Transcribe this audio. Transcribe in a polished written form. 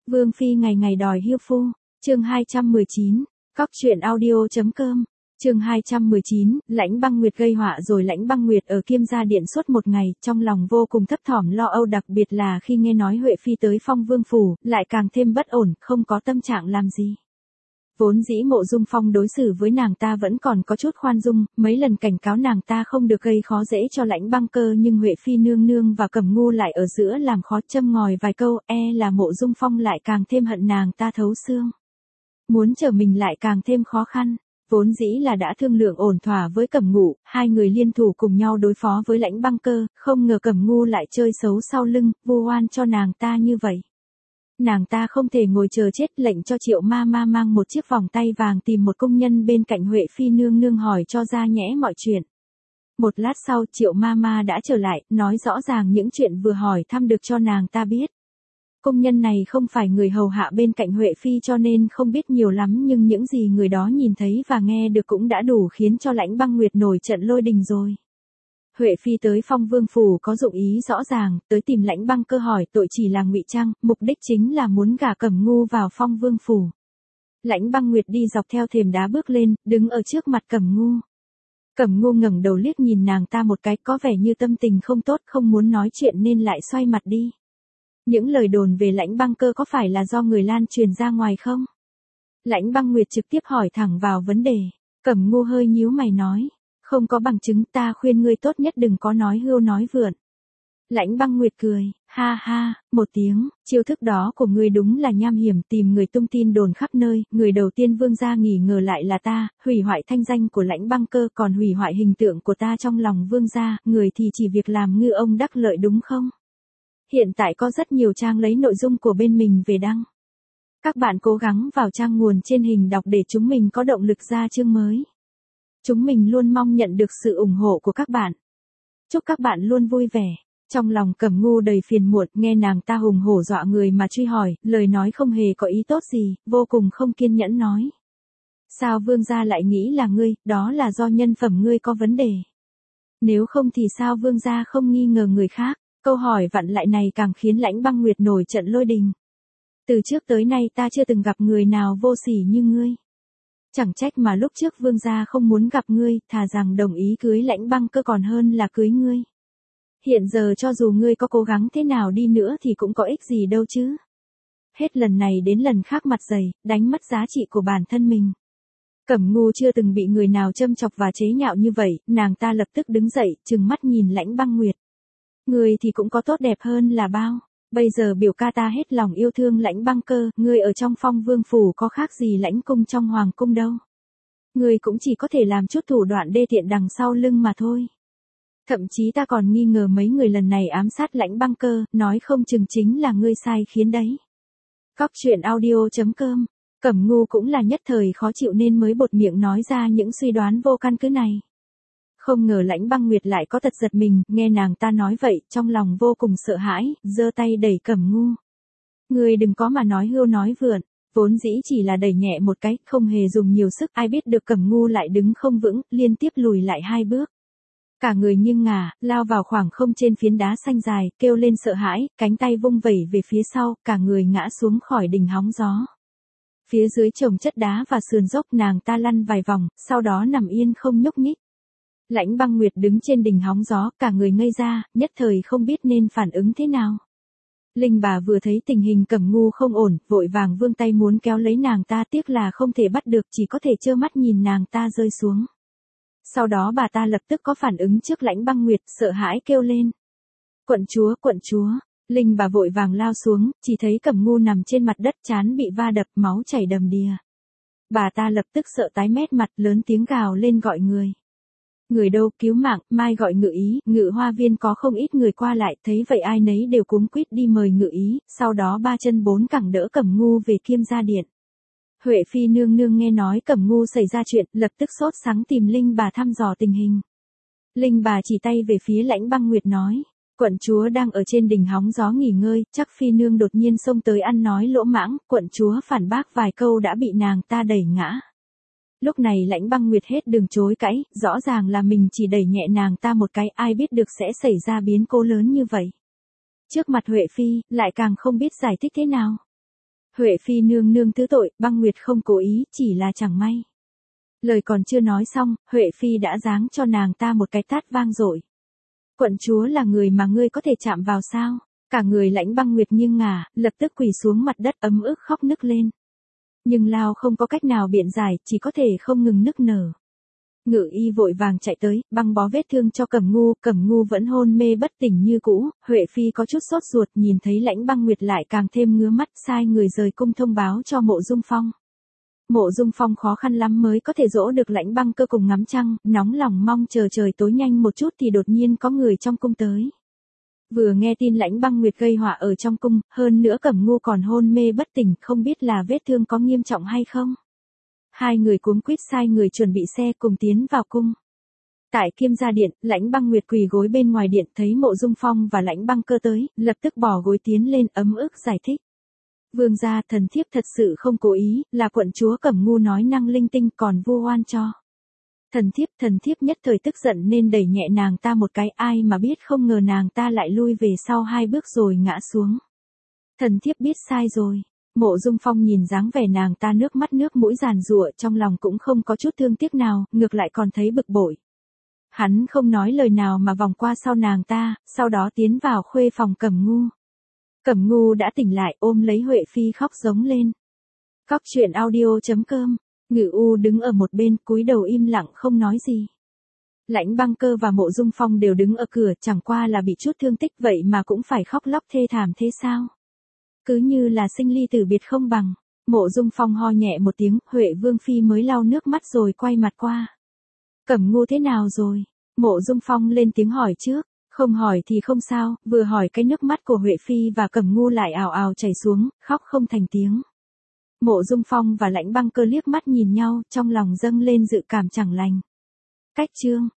Vương phi ngày ngày đòi hiêu phu, chương 219, cóc truyện audio.com, chương 219, Lãnh Băng Nguyệt gây họa rồi. Lãnh Băng Nguyệt ở Kiêm Gia Điện suốt một ngày, trong lòng vô cùng thấp thỏm lo âu, đặc biệt là khi nghe nói Huệ phi tới Phong Vương phủ, lại càng thêm bất ổn, không có tâm trạng làm gì. Vốn dĩ Mộ Dung Phong đối xử với nàng ta vẫn còn có chút khoan dung, mấy lần cảnh cáo nàng ta không được gây khó dễ cho Lãnh Băng Cơ, nhưng Huệ phi nương nương và Cẩm Ngu lại ở giữa làm khó, châm ngòi vài câu, là Mộ Dung Phong lại càng thêm hận nàng ta thấu xương. Muốn trở mình lại càng thêm khó khăn. Vốn dĩ là đã thương lượng ổn thỏa với Cẩm Ngu, hai người liên thủ cùng nhau đối phó với Lãnh Băng Cơ, không ngờ Cẩm Ngu lại chơi xấu sau lưng, vu oan cho nàng ta như vậy. Nàng ta không thể ngồi chờ chết, lệnh cho Triệu Ma Ma mang một chiếc vòng tay vàng tìm một công nhân bên cạnh Huệ phi nương nương hỏi cho ra nhẽ mọi chuyện. Một lát sau Triệu Ma Ma đã trở lại, nói rõ ràng những chuyện vừa hỏi thăm được cho nàng ta biết. Công nhân này không phải người hầu hạ bên cạnh Huệ phi cho nên không biết nhiều lắm, nhưng những gì người đó nhìn thấy và nghe được cũng đã đủ khiến cho Lãnh Băng Nguyệt nổi trận lôi đình rồi. Huệ phi tới Phong Vương phủ có dụng ý rõ ràng, tới tìm Lãnh Băng Cơ hỏi tội chỉ là ngụy trang, mục đích chính là muốn gả Cẩm Ngu vào Phong Vương phủ. Lãnh Băng Nguyệt đi dọc theo thềm đá bước lên, đứng ở trước mặt Cẩm Ngu. Cẩm Ngu ngẩng đầu liếc nhìn nàng ta một cái, có vẻ như tâm tình không tốt, không muốn nói chuyện nên lại xoay mặt đi. Những lời đồn về Lãnh Băng Cơ có phải là do người lan truyền ra ngoài không? Lãnh Băng Nguyệt trực tiếp hỏi thẳng vào vấn đề. Cẩm Ngu hơi nhíu mày nói. Không có bằng chứng, ta khuyên ngươi tốt nhất đừng có nói hưu nói vượn. Lãnh Băng Nguyệt cười, ha ha, một tiếng, chiêu thức đó của ngươi đúng là nham hiểm, tìm người tung tin đồn khắp nơi, người đầu tiên Vương gia nghi ngờ lại là ta, hủy hoại thanh danh của Lãnh Băng Cơ, còn hủy hoại hình tượng của ta trong lòng Vương gia, người thì chỉ việc làm ngư ông đắc lợi đúng không? Hiện tại có rất nhiều trang lấy nội dung của bên mình về đăng. Các bạn cố gắng vào trang nguồn trên hình đọc để chúng mình có động lực ra chương mới. Chúng mình luôn mong nhận được sự ủng hộ của các bạn. Chúc các bạn luôn vui vẻ. Trong lòng Cẩm Ngu đầy phiền muộn, nghe nàng ta hùng hổ dọa người mà truy hỏi, lời nói không hề có ý tốt gì, vô cùng không kiên nhẫn nói. Sao Vương gia lại nghĩ là ngươi, đó là do nhân phẩm ngươi có vấn đề. Nếu không thì sao Vương gia không nghi ngờ người khác? Câu hỏi vặn lại này càng khiến Lãnh Băng Nguyệt nổi trận lôi đình. Từ trước tới nay ta chưa từng gặp người nào vô sỉ như ngươi. Chẳng trách mà lúc trước Vương gia không muốn gặp ngươi, thà rằng đồng ý cưới Lãnh Băng Cơ còn hơn là cưới ngươi. Hiện giờ cho dù ngươi có cố gắng thế nào đi nữa thì cũng có ích gì đâu chứ. Hết lần này đến lần khác mặt dày, đánh mất giá trị của bản thân mình. Cẩm Ngu chưa từng bị người nào châm chọc và chế nhạo như vậy, nàng ta lập tức đứng dậy, trừng mắt nhìn Lãnh Băng Nguyệt. Ngươi thì cũng có tốt đẹp hơn là bao. Bây giờ biểu ca ta hết lòng yêu thương Lãnh Băng Cơ, ngươi ở trong Phong Vương phủ có khác gì Lãnh cung trong hoàng cung đâu. Ngươi cũng chỉ có thể làm chút thủ đoạn đê tiện đằng sau lưng mà thôi. Thậm chí ta còn nghi ngờ mấy người lần này ám sát Lãnh Băng Cơ, nói không chừng chính là ngươi sai khiến đấy. Cóc truyện audio.com, Cẩm Ngu cũng là nhất thời khó chịu nên mới buột miệng nói ra những suy đoán vô căn cứ này. Không ngờ Lãnh Băng Nguyệt lại có tật giật mình, nghe nàng ta nói vậy, trong lòng vô cùng sợ hãi, giơ tay đẩy Cẩm Ngu. Ngươi đừng có mà nói hưu nói vượn, vốn dĩ chỉ là đẩy nhẹ một cái, không hề dùng nhiều sức, ai biết được Cẩm Ngu lại đứng không vững, liên tiếp lùi lại 2 bước. Cả người nghiêng ngả, lao vào khoảng không trên phiến đá xanh dài, kêu lên sợ hãi, cánh tay vung vẩy về phía sau, cả người ngã xuống khỏi đỉnh hóng gió. Phía dưới chồng chất đá và sườn dốc, nàng ta lăn vài vòng, sau đó nằm yên không nhúc nhích. Lãnh Băng Nguyệt đứng trên đỉnh hóng gió, cả người ngây ra, nhất thời không biết nên phản ứng thế nào. Linh bà vừa thấy tình hình Cẩm Ngu không ổn, vội vàng vươn tay muốn kéo lấy nàng ta, tiếc là không thể bắt được, chỉ có thể trơ mắt nhìn nàng ta rơi xuống. Sau đó bà ta lập tức có phản ứng trước Lãnh Băng Nguyệt, sợ hãi kêu lên. Quận chúa, Linh bà vội vàng lao xuống, chỉ thấy Cẩm Ngu nằm trên mặt đất, trán bị va đập, máu chảy đầm đìa. Bà ta lập tức sợ tái mét mặt, lớn tiếng gào lên gọi người. Người đâu, cứu mạng, mai gọi ngự ý, Ngự Hoa viên có không ít người qua lại, thấy vậy ai nấy đều cuống quýt đi mời ngự ý, sau đó 3 chân 4 cẳng đỡ Cẩm Ngu về Kiêm Gia Điện. Huệ phi nương nương nghe nói Cẩm Ngu xảy ra chuyện, lập tức sốt sắng tìm Linh bà thăm dò tình hình. Linh bà chỉ tay về phía Lãnh Băng Nguyệt nói, quận chúa đang ở trên đỉnh hóng gió nghỉ ngơi, chắc phi nương đột nhiên xông tới ăn nói lỗ mãng, quận chúa phản bác vài câu đã bị nàng ta đẩy ngã. Lúc này Lãnh Băng Nguyệt hết đường chối cãi, rõ ràng là mình chỉ đẩy nhẹ nàng ta một cái, ai biết được sẽ xảy ra biến cố lớn như vậy. Trước mặt Huệ phi, lại càng không biết giải thích thế nào. Huệ Phi nương nương thứ tội, Băng Nguyệt không cố ý, chỉ là chẳng may. Lời còn chưa nói xong, Huệ Phi đã giáng cho nàng ta một cái tát vang dội. Quận chúa là người mà ngươi có thể chạm vào sao? Cả người Lãnh Băng Nguyệt nghiêng ngả, lập tức quỳ xuống mặt đất ấm ức khóc nức lên. Nhưng Lao không có cách nào biện giải, chỉ có thể không ngừng nức nở. Ngự y vội vàng chạy tới, băng bó vết thương cho Cẩm Ngu vẫn hôn mê bất tỉnh như cũ, Huệ Phi có chút sốt ruột nhìn thấy Lãnh Băng Nguyệt lại càng thêm ngứa mắt, sai người rời cung thông báo cho Mộ Dung Phong. Mộ Dung Phong khó khăn lắm mới có thể dỗ được Lãnh Băng Cơ cùng ngắm trăng, nóng lòng mong chờ trời tối nhanh một chút thì đột nhiên có người trong cung tới. Vừa nghe tin Lãnh Băng Nguyệt gây họa ở trong cung, hơn nữa Cẩm Ngu còn hôn mê bất tỉnh, không biết là vết thương có nghiêm trọng hay không. Hai người cuống quýt sai người chuẩn bị xe cùng tiến vào cung. Tại Kiêm Gia Điện, Lãnh Băng Nguyệt quỳ gối bên ngoài điện thấy Mộ Dung Phong và Lãnh Băng Cơ tới, lập tức bỏ gối tiến lên ấm ức giải thích. Vương gia, thần thiếp thật sự không cố ý, là quận chúa Cẩm Ngu nói năng linh tinh còn vu oan cho. Thần thiếp nhất thời tức giận nên đẩy nhẹ nàng ta một cái, ai mà biết không ngờ nàng ta lại lui về sau 2 bước rồi ngã xuống. Thần thiếp biết sai rồi. Mộ Dung Phong nhìn dáng vẻ nàng ta nước mắt nước mũi giàn giụa, trong lòng cũng không có chút thương tiếc nào, ngược lại còn thấy bực bội. Hắn không nói lời nào mà vòng qua sau nàng ta, sau đó tiến vào khuê phòng Cẩm Ngu. Cẩm Ngu đã tỉnh lại, ôm lấy Huệ Phi khóc giống lên. Cóc truyện audio.com. Ngự U đứng ở một bên, cúi đầu im lặng không nói gì. Lãnh Băng Cơ và Mộ Dung Phong đều đứng ở cửa, chẳng qua là bị chút thương tích vậy mà cũng phải khóc lóc thê thảm thế sao? Cứ như là sinh ly tử biệt không bằng. Mộ Dung Phong ho nhẹ một tiếng, Huệ Vương Phi mới lau nước mắt rồi quay mặt qua. Cẩm Ngu thế nào rồi? Mộ Dung Phong lên tiếng hỏi trước. Không hỏi thì không sao, vừa hỏi cái nước mắt của Huệ Phi và Cẩm Ngu lại ào ào chảy xuống, khóc không thành tiếng. Mộ Dung Phong và Lãnh Băng Cơ liếc mắt nhìn nhau, trong lòng dâng lên dự cảm chẳng lành. Cách chương